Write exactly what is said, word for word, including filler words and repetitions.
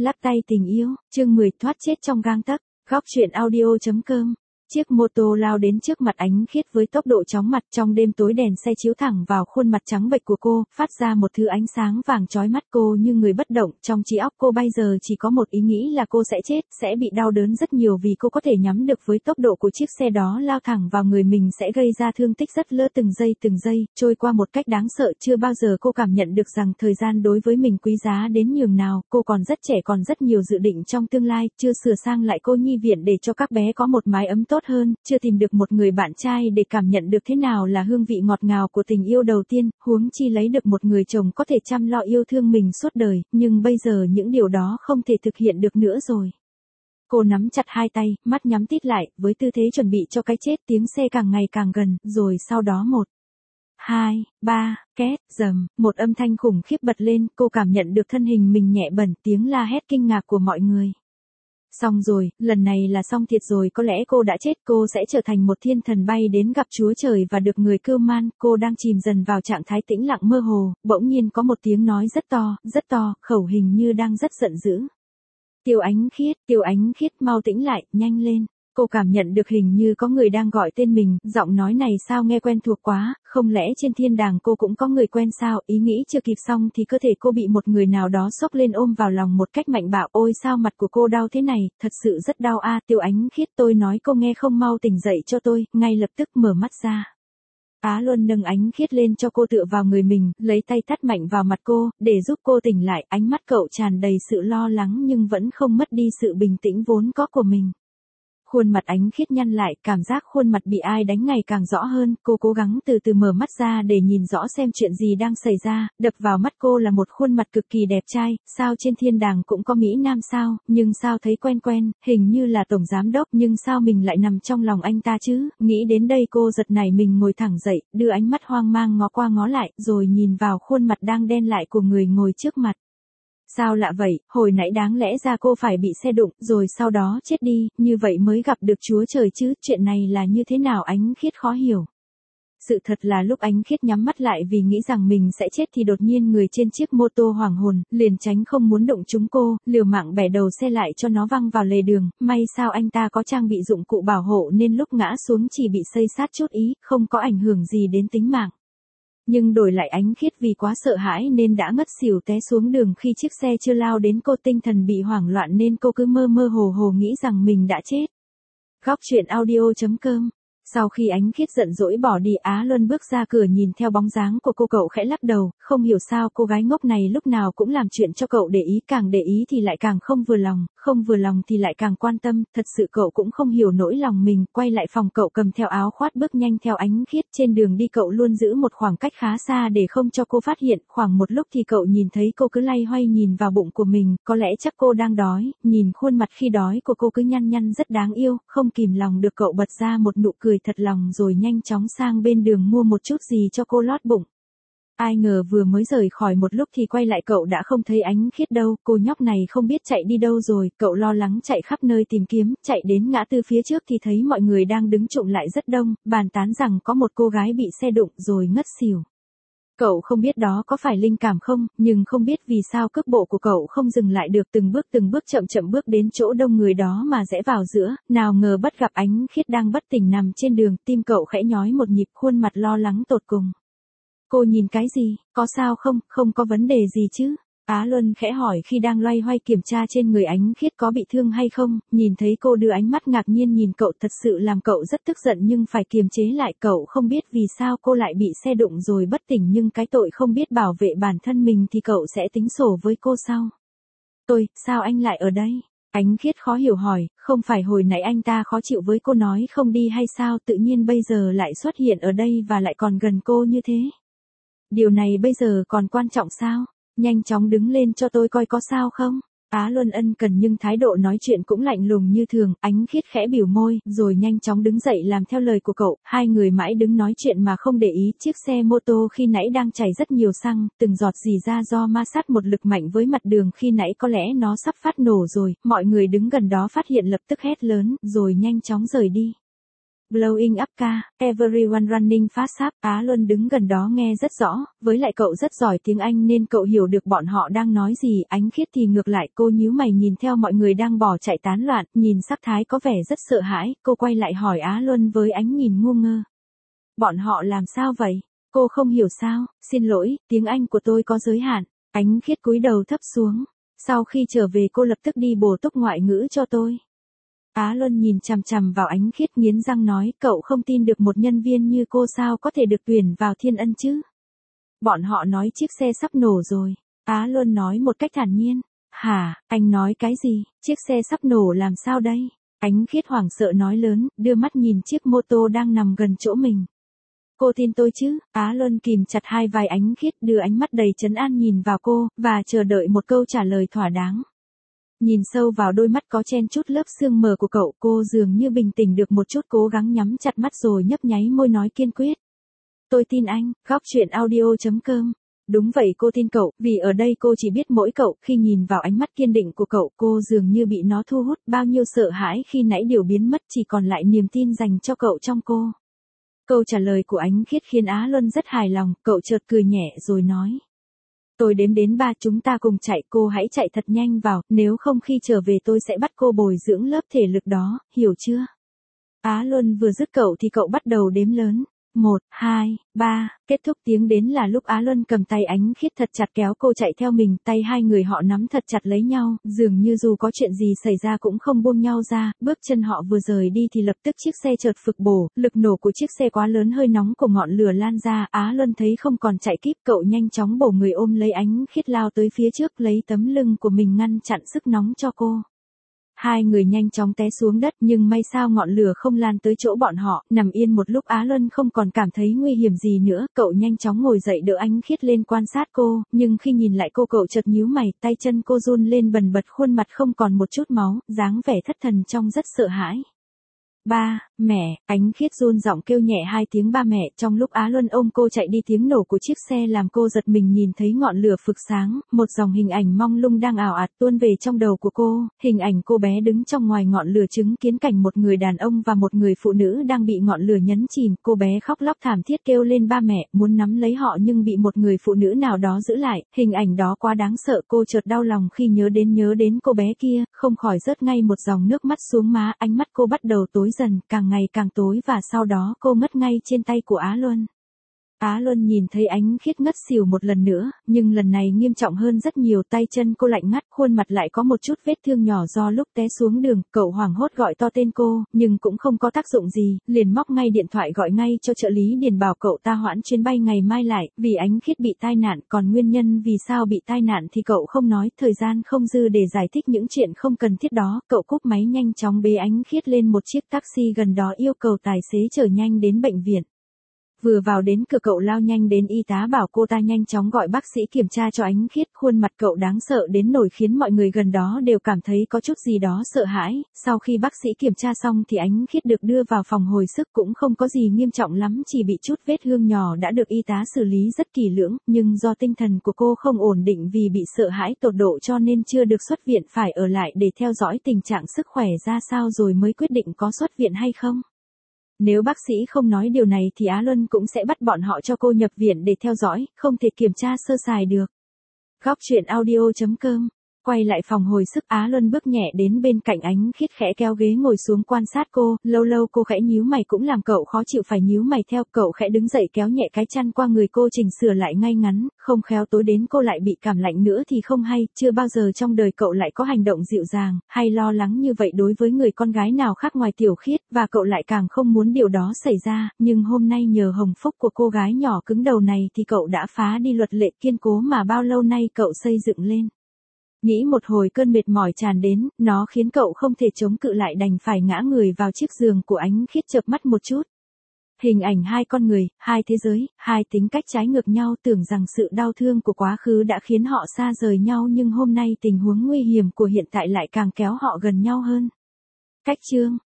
Lắc tay tình yêu, chương mười thoát chết trong gang tấc, góc truyện audio.com. Chiếc mô tô lao đến trước mặt Ánh Khiết với tốc độ chóng mặt, trong đêm tối đèn xe chiếu thẳng vào khuôn mặt trắng bệch của cô, phát ra một thứ ánh sáng vàng chói mắt. Cô như người bất động, trong trí óc cô bây giờ chỉ có một ý nghĩ là cô sẽ chết, sẽ bị đau đớn rất nhiều vì cô có thể nhắm được với tốc độ của chiếc xe đó lao thẳng vào người mình sẽ gây ra thương tích rất lỡ từng giây từng giây, trôi qua một cách đáng sợ. Chưa bao giờ cô cảm nhận được rằng thời gian đối với mình quý giá đến nhường nào. Cô còn rất trẻ, còn rất nhiều dự định trong tương lai, chưa sửa sang lại cô nhi viện để cho các bé có một mái ấm tốt hơn, chưa tìm được một người bạn trai để cảm nhận được thế nào là hương vị ngọt ngào của tình yêu đầu tiên, huống chi lấy được một người chồng có thể chăm lo yêu thương mình suốt đời, nhưng bây giờ những điều đó không thể thực hiện được nữa rồi. Cô nắm chặt hai tay, mắt nhắm tít lại, với tư thế chuẩn bị cho cái chết. Tiếng xe càng ngày càng gần, rồi sau đó một, hai, ba, két, dầm, một âm thanh khủng khiếp bật lên. Cô cảm nhận được thân hình mình nhẹ bẩn, tiếng la hét kinh ngạc của mọi người. Xong rồi, lần này là xong thiệt rồi, có lẽ cô đã chết, cô sẽ trở thành một thiên thần bay đến gặp Chúa Trời và được người cưu man. Cô đang chìm dần vào trạng thái tĩnh lặng mơ hồ, bỗng nhiên có một tiếng nói rất to, rất to, khẩu hình như đang rất giận dữ. Tiêu Ánh Khiết, Tiêu Ánh Khiết, mau tĩnh lại, nhanh lên. Cô cảm nhận được hình như có người đang gọi tên mình, giọng nói này sao nghe quen thuộc quá, không lẽ trên thiên đàng cô cũng có người quen sao? Ý nghĩ chưa kịp xong thì cơ thể cô bị một người nào đó xốc lên ôm vào lòng một cách mạnh bạo. Ôi sao mặt của cô đau thế này, thật sự rất đau a. À, Tiêu Ánh Khiết, tôi nói cô nghe không, mau tỉnh dậy cho tôi, ngay lập tức mở mắt ra. Á Luân nâng Ánh Khiết lên cho cô tựa vào người mình, lấy tay tát mạnh vào mặt cô, để giúp cô tỉnh lại. Ánh mắt cậu tràn đầy sự lo lắng nhưng vẫn không mất đi sự bình tĩnh vốn có của mình. Khuôn mặt Ánh Khiết nhăn lại, cảm giác khuôn mặt bị ai đánh ngày càng rõ hơn. Cô cố gắng từ từ mở mắt ra để nhìn rõ xem chuyện gì đang xảy ra. Đập vào mắt cô là một khuôn mặt cực kỳ đẹp trai. Sao trên thiên đàng cũng có Mỹ Nam sao, nhưng sao thấy quen quen, hình như là tổng giám đốc, nhưng sao mình lại nằm trong lòng anh ta chứ? Nghĩ đến đây cô giật nảy mình ngồi thẳng dậy, đưa ánh mắt hoang mang ngó qua ngó lại, rồi nhìn vào khuôn mặt đang đen lại của người ngồi trước mặt. Sao lạ vậy, hồi nãy đáng lẽ ra cô phải bị xe đụng, rồi sau đó chết đi, như vậy mới gặp được Chúa Trời chứ, chuyện này là như thế nào? Ánh Khiết khó hiểu. Sự thật là lúc Ánh Khiết nhắm mắt lại vì nghĩ rằng mình sẽ chết thì đột nhiên người trên chiếc mô tô hoảng hồn, liền tránh không muốn đụng trúng cô, liều mạng bẻ đầu xe lại cho nó văng vào lề đường. May sao anh ta có trang bị dụng cụ bảo hộ nên lúc ngã xuống chỉ bị xây sát chút ý, không có ảnh hưởng gì đến tính mạng. Nhưng đổi lại Ánh Khiết vì quá sợ hãi nên đã ngất xỉu té xuống đường khi chiếc xe chưa lao đến. Cô tinh thần bị hoảng loạn nên cô cứ mơ mơ hồ hồ nghĩ rằng mình đã chết. Góc truyện audio.com. Sau khi Ánh Khiết giận dỗi bỏ đi, Á Luân bước ra cửa nhìn theo bóng dáng của cô, cậu khẽ lắc đầu, không hiểu sao cô gái ngốc này lúc nào cũng làm chuyện cho cậu để ý, càng để ý thì lại càng không vừa lòng, không vừa lòng thì lại càng quan tâm, thật sự cậu cũng không hiểu nỗi lòng mình. Quay lại phòng, cậu cầm theo áo khoác bước nhanh theo Ánh Khiết. Trên đường đi cậu luôn giữ một khoảng cách khá xa để không cho cô phát hiện. Khoảng một lúc thì cậu nhìn thấy cô cứ loay hoay nhìn vào bụng của mình, có lẽ chắc cô đang đói, nhìn khuôn mặt khi đói của cô cứ nhăn nhăn rất đáng yêu, không kìm lòng được cậu bật ra một nụ cười thật lòng rồi nhanh chóng sang bên đường mua một chút gì cho cô lót bụng. Ai ngờ vừa mới rời khỏi một lúc thì quay lại cậu đã không thấy Ánh Khiết đâu, cô nhóc này không biết chạy đi đâu rồi. Cậu lo lắng chạy khắp nơi tìm kiếm, chạy đến ngã tư phía trước thì thấy mọi người đang đứng chụm lại rất đông, bàn tán rằng có một cô gái bị xe đụng rồi ngất xỉu. Cậu không biết đó có phải linh cảm không, nhưng không biết vì sao cước bộ của cậu không dừng lại được, từng bước từng bước chậm chậm bước đến chỗ đông người đó mà rẽ vào giữa. Nào ngờ bắt gặp Ánh Khiết đang bất tỉnh nằm trên đường, tim cậu khẽ nhói một nhịp, khuôn mặt lo lắng tột cùng. Cô nhìn cái gì, có sao không, không có vấn đề gì chứ? Á Luân khẽ hỏi khi đang loay hoay kiểm tra trên người Ánh Khiết có bị thương hay không. Nhìn thấy cô đưa ánh mắt ngạc nhiên nhìn cậu thật sự làm cậu rất tức giận nhưng phải kiềm chế lại. Cậu không biết vì sao cô lại bị xe đụng rồi bất tỉnh, nhưng cái tội không biết bảo vệ bản thân mình thì cậu sẽ tính sổ với cô sau. Tôi, sao anh lại ở đây? Ánh Khiết khó hiểu hỏi, không phải hồi nãy anh ta khó chịu với cô nói không đi hay sao, tự nhiên bây giờ lại xuất hiện ở đây và lại còn gần cô như thế? Điều này bây giờ còn quan trọng sao? Nhanh chóng đứng lên cho tôi coi có sao không? Á Luân ân cần nhưng thái độ nói chuyện cũng lạnh lùng như thường. Ánh Khiết khẽ biểu môi, rồi nhanh chóng đứng dậy làm theo lời của cậu. Hai người mãi đứng nói chuyện mà không để ý chiếc xe mô tô khi nãy đang chảy rất nhiều xăng, từng giọt rỉ ra do ma sát một lực mạnh với mặt đường khi nãy có lẽ nó sắp phát nổ rồi. Mọi người đứng gần đó phát hiện lập tức hét lớn, rồi nhanh chóng rời đi. Blowing up ca, everyone running fast up. Á Luân đứng gần đó nghe rất rõ, với lại cậu rất giỏi tiếng Anh nên cậu hiểu được bọn họ đang nói gì. Ánh Khiết thì ngược lại, cô nhíu mày nhìn theo mọi người đang bỏ chạy tán loạn, nhìn sắc thái có vẻ rất sợ hãi, cô quay lại hỏi Á Luân với ánh nhìn ngu ngơ. Bọn họ làm sao vậy? Cô không hiểu sao? Xin lỗi, tiếng Anh của tôi có giới hạn. Ánh Khiết cúi đầu thấp xuống. Sau khi trở về cô lập tức đi bổ túc ngoại ngữ cho tôi. Á Luân nhìn chằm chằm vào Ánh Khiết nghiến răng nói, cậu không tin được một nhân viên như cô sao có thể được tuyển vào Thiên Ân chứ? Bọn họ nói chiếc xe sắp nổ rồi. Á Luân nói một cách thản nhiên. Hả, anh nói cái gì? Chiếc xe sắp nổ làm sao đây? Ánh Khiết hoảng sợ nói lớn, đưa mắt nhìn chiếc mô tô đang nằm gần chỗ mình. Cô tin tôi chứ? Á Luân kìm chặt hai vai Ánh Khiết, đưa ánh mắt đầy trấn an nhìn vào cô, và chờ đợi một câu trả lời thỏa đáng. Nhìn sâu vào đôi mắt có chen chút lớp sương mờ của cậu, cô dường như bình tĩnh được một chút, cố gắng nhắm chặt mắt rồi nhấp nháy môi nói kiên quyết. Tôi tin anh. Góc truyện audio chấm com. Đúng vậy, cô tin cậu, vì ở đây cô chỉ biết mỗi cậu. Khi nhìn vào ánh mắt kiên định của cậu, cô dường như bị nó thu hút, bao nhiêu sợ hãi khi nãy đều biến mất, chỉ còn lại niềm tin dành cho cậu trong cô. Câu trả lời của Ánh Khiết khiến Á Luân rất hài lòng, cậu chợt cười nhẹ rồi nói. Tôi đếm đến ba, chúng ta cùng chạy, cô hãy chạy thật nhanh vào, nếu không khi trở về tôi sẽ bắt cô bồi dưỡng lớp thể lực đó, hiểu chưa? Á Luân vừa dứt cậu thì cậu bắt đầu đếm lớn. Một, hai, ba, kết thúc tiếng đến là lúc Á Luân cầm tay Ánh Khiết thật chặt kéo cô chạy theo mình, tay hai người họ nắm thật chặt lấy nhau, dường như dù có chuyện gì xảy ra cũng không buông nhau ra, bước chân họ vừa rời đi thì lập tức chiếc xe chợt phực bổ, lực nổ của chiếc xe quá lớn, hơi nóng của ngọn lửa lan ra, Á Luân thấy không còn chạy kịp, cậu nhanh chóng bổ người ôm lấy Ánh Khiết lao tới phía trước, lấy tấm lưng của mình ngăn chặn sức nóng cho cô. Hai người nhanh chóng té xuống đất, nhưng may sao ngọn lửa không lan tới chỗ bọn họ, nằm yên một lúc Á Luân không còn cảm thấy nguy hiểm gì nữa, cậu nhanh chóng ngồi dậy đỡ Ánh Khiết lên quan sát cô, nhưng khi nhìn lại cô cậu chợt nhíu mày, tay chân cô run lên bần bật, khuôn mặt không còn một chút máu, dáng vẻ thất thần trông rất sợ hãi. Ba, mẹ, Ánh Khiết run giọng kêu nhẹ hai tiếng ba mẹ, trong lúc Á Luân ôm cô chạy đi tiếng nổ của chiếc xe làm cô giật mình nhìn thấy ngọn lửa phực sáng, một dòng hình ảnh mông lung đang ảo ạt tuôn về trong đầu của cô, hình ảnh cô bé đứng trong ngoài ngọn lửa chứng kiến cảnh một người đàn ông và một người phụ nữ đang bị ngọn lửa nhấn chìm, cô bé khóc lóc thảm thiết kêu lên ba mẹ, muốn nắm lấy họ nhưng bị một người phụ nữ nào đó giữ lại, hình ảnh đó quá đáng sợ, cô chợt đau lòng khi nhớ đến nhớ đến cô bé kia, không khỏi rớt ngay một dòng nước mắt xuống má, ánh mắt cô bắt đầu tối dần, càng ngày càng tối và sau đó cô mất ngay trên tay của Á Luân. Á Luân nhìn thấy Ánh Khiết ngất xỉu một lần nữa, nhưng lần này nghiêm trọng hơn rất nhiều, tay chân cô lạnh ngắt, khuôn mặt lại có một chút vết thương nhỏ do lúc té xuống đường, cậu hoảng hốt gọi to tên cô, nhưng cũng không có tác dụng gì, liền móc ngay điện thoại gọi ngay cho trợ lý Điền bảo cậu ta hoãn chuyến bay ngày mai lại, vì Ánh Khiết bị tai nạn, còn nguyên nhân vì sao bị tai nạn thì cậu không nói, thời gian không dư để giải thích những chuyện không cần thiết đó, cậu cúp máy nhanh chóng bế Ánh Khiết lên một chiếc taxi gần đó yêu cầu tài xế chở nhanh đến bệnh viện. Vừa vào đến cửa cậu lao nhanh đến y tá bảo cô ta nhanh chóng gọi bác sĩ kiểm tra cho Ánh Khiết, khuôn mặt cậu đáng sợ đến nổi khiến mọi người gần đó đều cảm thấy có chút gì đó sợ hãi, sau khi bác sĩ kiểm tra xong thì Ánh Khiết được đưa vào phòng hồi sức, cũng không có gì nghiêm trọng lắm, chỉ bị chút vết thương nhỏ đã được y tá xử lý rất kỹ lưỡng, nhưng do tinh thần của cô không ổn định vì bị sợ hãi tột độ cho nên chưa được xuất viện, phải ở lại để theo dõi tình trạng sức khỏe ra sao rồi mới quyết định có xuất viện hay không. Nếu bác sĩ không nói điều này thì Á Luân cũng sẽ bắt bọn họ cho cô nhập viện để theo dõi, không thể kiểm tra sơ sài được. Góc truyện audio chấm com. Quay lại phòng hồi sức, Á Luân bước nhẹ đến bên cạnh Ánh Khiết khẽ kéo ghế ngồi xuống quan sát cô, lâu lâu cô khẽ nhíu mày cũng làm cậu khó chịu phải nhíu mày theo, cậu khẽ đứng dậy kéo nhẹ cái chăn qua người cô chỉnh sửa lại ngay ngắn, không khéo tối đến cô lại bị cảm lạnh nữa thì không hay, chưa bao giờ trong đời cậu lại có hành động dịu dàng, hay lo lắng như vậy đối với người con gái nào khác ngoài Tiểu Khiết, và cậu lại càng không muốn điều đó xảy ra, nhưng hôm nay nhờ hồng phúc của cô gái nhỏ cứng đầu này thì cậu đã phá đi luật lệ kiên cố mà bao lâu nay cậu xây dựng lên. Nghĩ một hồi cơn mệt mỏi tràn đến, nó khiến cậu không thể chống cự lại đành phải ngã người vào chiếc giường của Ánh Khiết chợp mắt một chút. Hình ảnh hai con người, hai thế giới, hai tính cách trái ngược nhau, tưởng rằng sự đau thương của quá khứ đã khiến họ xa rời nhau nhưng hôm nay tình huống nguy hiểm của hiện tại lại càng kéo họ gần nhau hơn. Cách chương